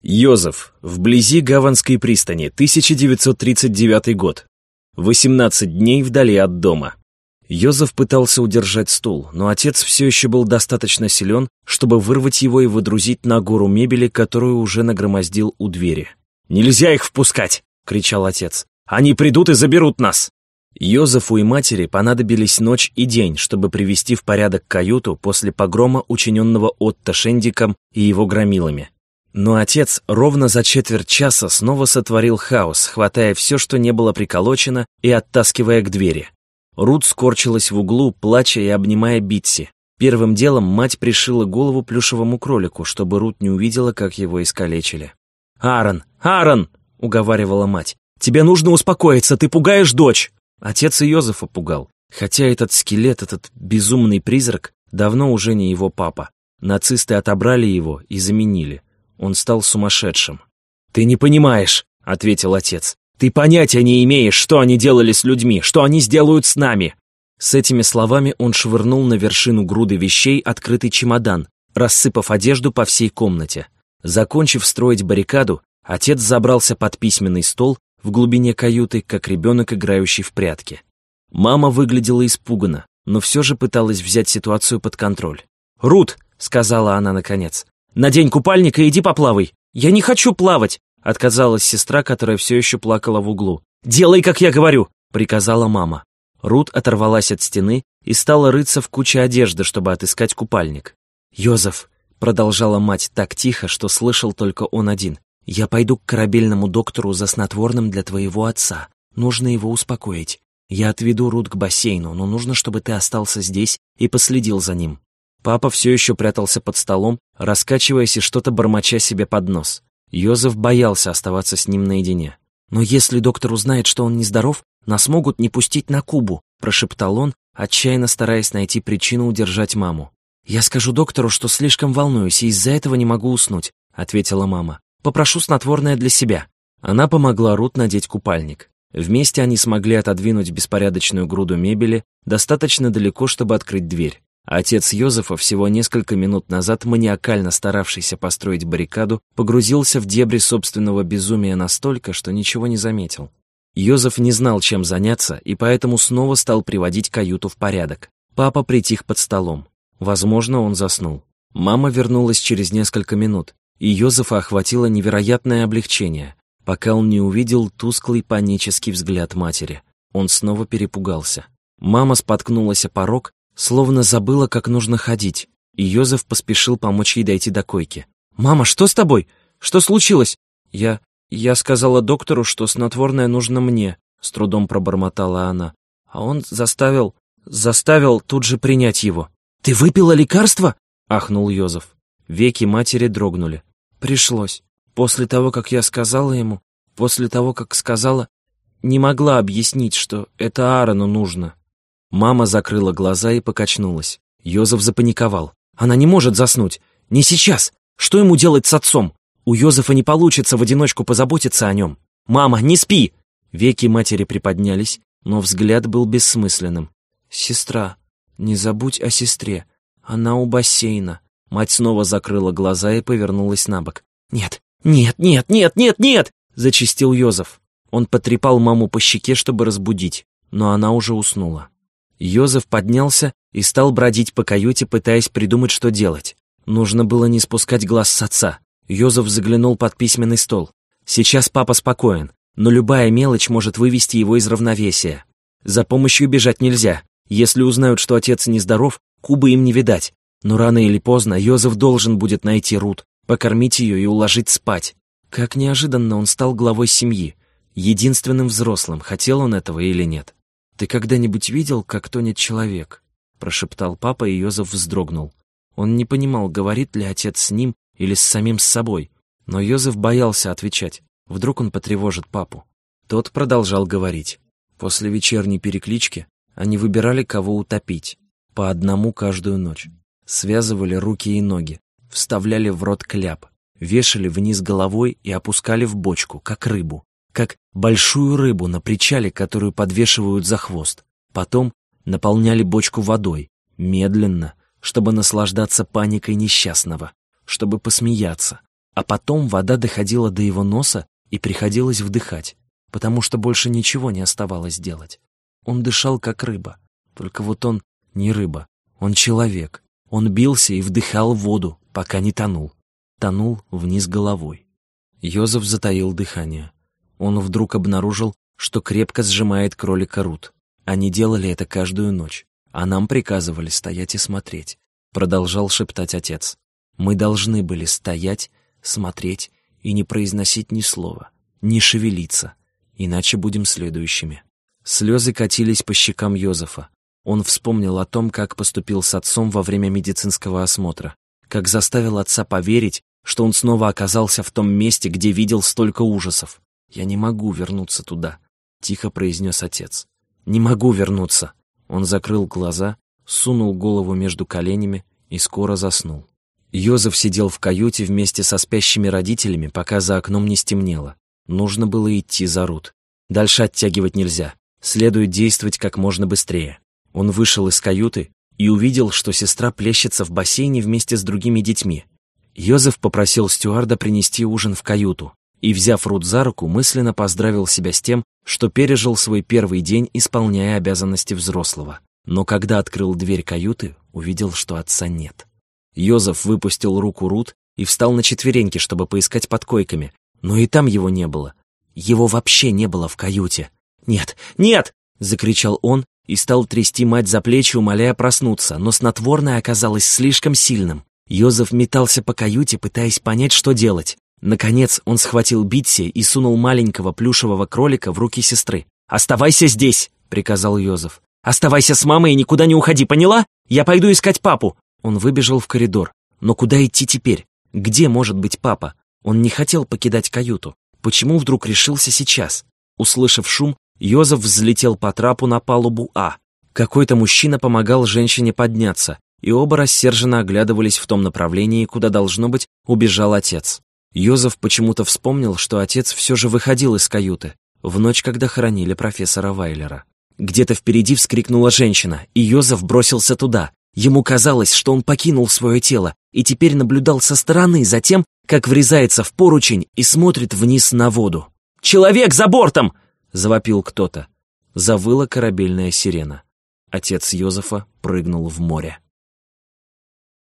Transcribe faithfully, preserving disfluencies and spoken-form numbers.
Йозеф, вблизи Гаванской пристани, тысяча девятьсот тридцать девятый год. восемнадцать дней вдали от дома. Йозеф пытался удержать стул, но отец все еще был достаточно силен, чтобы вырвать его и выдрузить на гору мебели, которую уже нагромоздил у двери. «Нельзя их впускать!» — кричал отец. «Они придут и заберут нас!» Йозефу и матери понадобились ночь и день, чтобы привести в порядок каюту после погрома, учиненного Отто Шендиком и его громилами. Но отец ровно за четверть часа снова сотворил хаос, хватая все, что не было приколочено, и оттаскивая к двери. Рут скорчилась в углу, плача и обнимая Битси. Первым делом мать пришила голову плюшевому кролику, чтобы Рут не увидела, как его искалечили. «Аарон! Аарон!» — уговаривала мать. «Тебе нужно успокоиться, ты пугаешь дочь!» Отец и Йозефа пугал, хотя этот скелет, этот безумный призрак, давно уже не его папа. Нацисты отобрали его и заменили. Он стал сумасшедшим. «Ты не понимаешь», — ответил отец. «Ты понятия не имеешь, что они делали с людьми, что они сделают с нами». С этими словами он швырнул на вершину груды вещей открытый чемодан, рассыпав одежду по всей комнате. Закончив строить баррикаду, отец забрался под письменный стол в глубине каюты, как ребенок, играющий в прятки. Мама выглядела испуганно, но все же пыталась взять ситуацию под контроль. «Рут», — сказала она наконец, — «надень купальник и иди поплавай». «Я не хочу плавать», — отказалась сестра, которая все еще плакала в углу. «Делай, как я говорю», — приказала мама. Рут оторвалась от стены и стала рыться в куче одежды, чтобы отыскать купальник. «Йозеф», — продолжала мать так тихо, что слышал только он один, — «я пойду к корабельному доктору за снотворным для твоего отца. Нужно его успокоить. Я отведу Рут к бассейну, но нужно, чтобы ты остался здесь и последил за ним». Папа все еще прятался под столом, раскачиваясь и что-то бормоча себе под нос. Йозеф боялся оставаться с ним наедине. «Но если доктор узнает, что он нездоров, нас могут не пустить на Кубу», — прошептал он, отчаянно стараясь найти причину удержать маму. «Я скажу доктору, что слишком волнуюсь и из-за этого не могу уснуть», — ответила мама. «Попрошу снотворное для себя». Она помогла Рут надеть купальник. Вместе они смогли отодвинуть беспорядочную груду мебели достаточно далеко, чтобы открыть дверь. Отец Йозефа, всего несколько минут назад маниакально старавшийся построить баррикаду, погрузился в дебри собственного безумия настолько, что ничего не заметил. Йозеф не знал, чем заняться, и поэтому снова стал приводить каюту в порядок. Папа притих под столом. Возможно, он заснул. Мама вернулась через несколько минут, и Йозефа охватило невероятное облегчение, пока он не увидел тусклый панический взгляд матери. Он снова перепугался. Мама споткнулась о порог, словно забыла, как нужно ходить, и Йозеф поспешил помочь ей дойти до койки. «Мама, что с тобой? Что случилось?» «Я... я сказала доктору, что снотворное нужно мне», — с трудом пробормотала она. «А он заставил... заставил тут же принять его». «Ты выпила лекарство?» — ахнул Йозеф. Веки матери дрогнули. «Пришлось. После того, как я сказала ему, после того, как сказала, не могла объяснить, что это Аарону нужно». Мама закрыла глаза и покачнулась. Йозеф запаниковал. «Она не может заснуть. Не сейчас. Что ему делать с отцом? У Йозефа не получится в одиночку позаботиться о нем. Мама, не спи!» Веки матери приподнялись, но взгляд был бессмысленным. «Сестра, не забудь о сестре. Она у бассейна». Мать снова закрыла глаза и повернулась на бок. «Нет, нет, нет, нет, нет, нет!» — зачастил Йозеф. Он потрепал маму по щеке, чтобы разбудить, но она уже уснула. Йозеф поднялся и стал бродить по каюте, пытаясь придумать, что делать. Нужно было не спускать глаз с отца. Йозеф заглянул под письменный стол. Сейчас папа спокоен, но любая мелочь может вывести его из равновесия. За помощью бежать нельзя. Если узнают, что отец нездоров, Кубы им не видать. Но рано или поздно Йозеф должен будет найти Рут, покормить ее и уложить спать. Как неожиданно он стал главой семьи, единственным взрослым, хотел он этого или нет. «Ты когда-нибудь видел, как тонет человек?» — прошептал папа, и Йозеф вздрогнул. Он не понимал, говорит ли отец с ним или с самим с собой, но Йозеф боялся отвечать. Вдруг он потревожит папу. Тот продолжал говорить. После вечерней переклички они выбирали, кого утопить, по одному каждую ночь. Связывали руки и ноги, вставляли в рот кляп, вешали вниз головой и опускали в бочку, как рыбу. Как большую рыбу на причале, которую подвешивают за хвост. Потом наполняли бочку водой, медленно, чтобы наслаждаться паникой несчастного, чтобы посмеяться. А потом вода доходила до его носа и приходилось вдыхать, потому что больше ничего не оставалось делать. Он дышал как рыба, только вот он не рыба, он человек. Он бился и вдыхал воду, пока не тонул. Тонул вниз головой. Йозеф затаил дыхание. Он вдруг обнаружил, что крепко сжимает кролика Рут. Они делали это каждую ночь, а нам приказывали стоять и смотреть. Продолжал шептать отец. Мы должны были стоять, смотреть и не произносить ни слова, не шевелиться, иначе будем следующими. Слезы катились по щекам Йозефа. Он вспомнил о том, как поступил с отцом во время медицинского осмотра, как заставил отца поверить, что он снова оказался в том месте, где видел столько ужасов. «Я не могу вернуться туда», — тихо произнес отец. «Не могу вернуться». Он закрыл глаза, сунул голову между коленями и скоро заснул. Йозеф сидел в каюте вместе со спящими родителями, пока за окном не стемнело. Нужно было идти за Рут. Дальше оттягивать нельзя. Следует действовать как можно быстрее. Он вышел из каюты и увидел, что сестра плещется в бассейне вместе с другими детьми. Йозеф попросил стюарда принести ужин в каюту и, взяв Рут за руку, мысленно поздравил себя с тем, что пережил свой первый день, исполняя обязанности взрослого. Но когда открыл дверь каюты, увидел, что отца нет. Йозеф выпустил руку Рут и встал на четвереньки, чтобы поискать под койками, но и там его не было. Его вообще не было в каюте. «Нет, нет!» — закричал он и стал трясти мать за плечи, умоляя проснуться, но снотворное оказалось слишком сильным. Йозеф метался по каюте, пытаясь понять, что делать. Наконец он схватил Битси и сунул маленького плюшевого кролика в руки сестры. «Оставайся здесь!» — приказал Йозеф. «Оставайся с мамой и никуда не уходи, поняла? Я пойду искать папу!» Он выбежал в коридор. Но куда идти теперь? Где может быть папа? Он не хотел покидать каюту. Почему вдруг решился сейчас? Услышав шум, Йозеф взлетел по трапу на палубу А. Какой-то мужчина помогал женщине подняться, и оба рассерженно оглядывались в том направлении, куда, должно быть, убежал отец. Йозеф почему-то вспомнил, что отец все же выходил из каюты в ночь, когда хоронили профессора Вайлера. Где-то впереди вскрикнула женщина, и Йозеф бросился туда. Ему казалось, что он покинул свое тело и теперь наблюдал со стороны за тем, как врезается в поручень и смотрит вниз на воду. «Человек за бортом!» — завопил кто-то. Завыла корабельная сирена. Отец Йозефа прыгнул в море.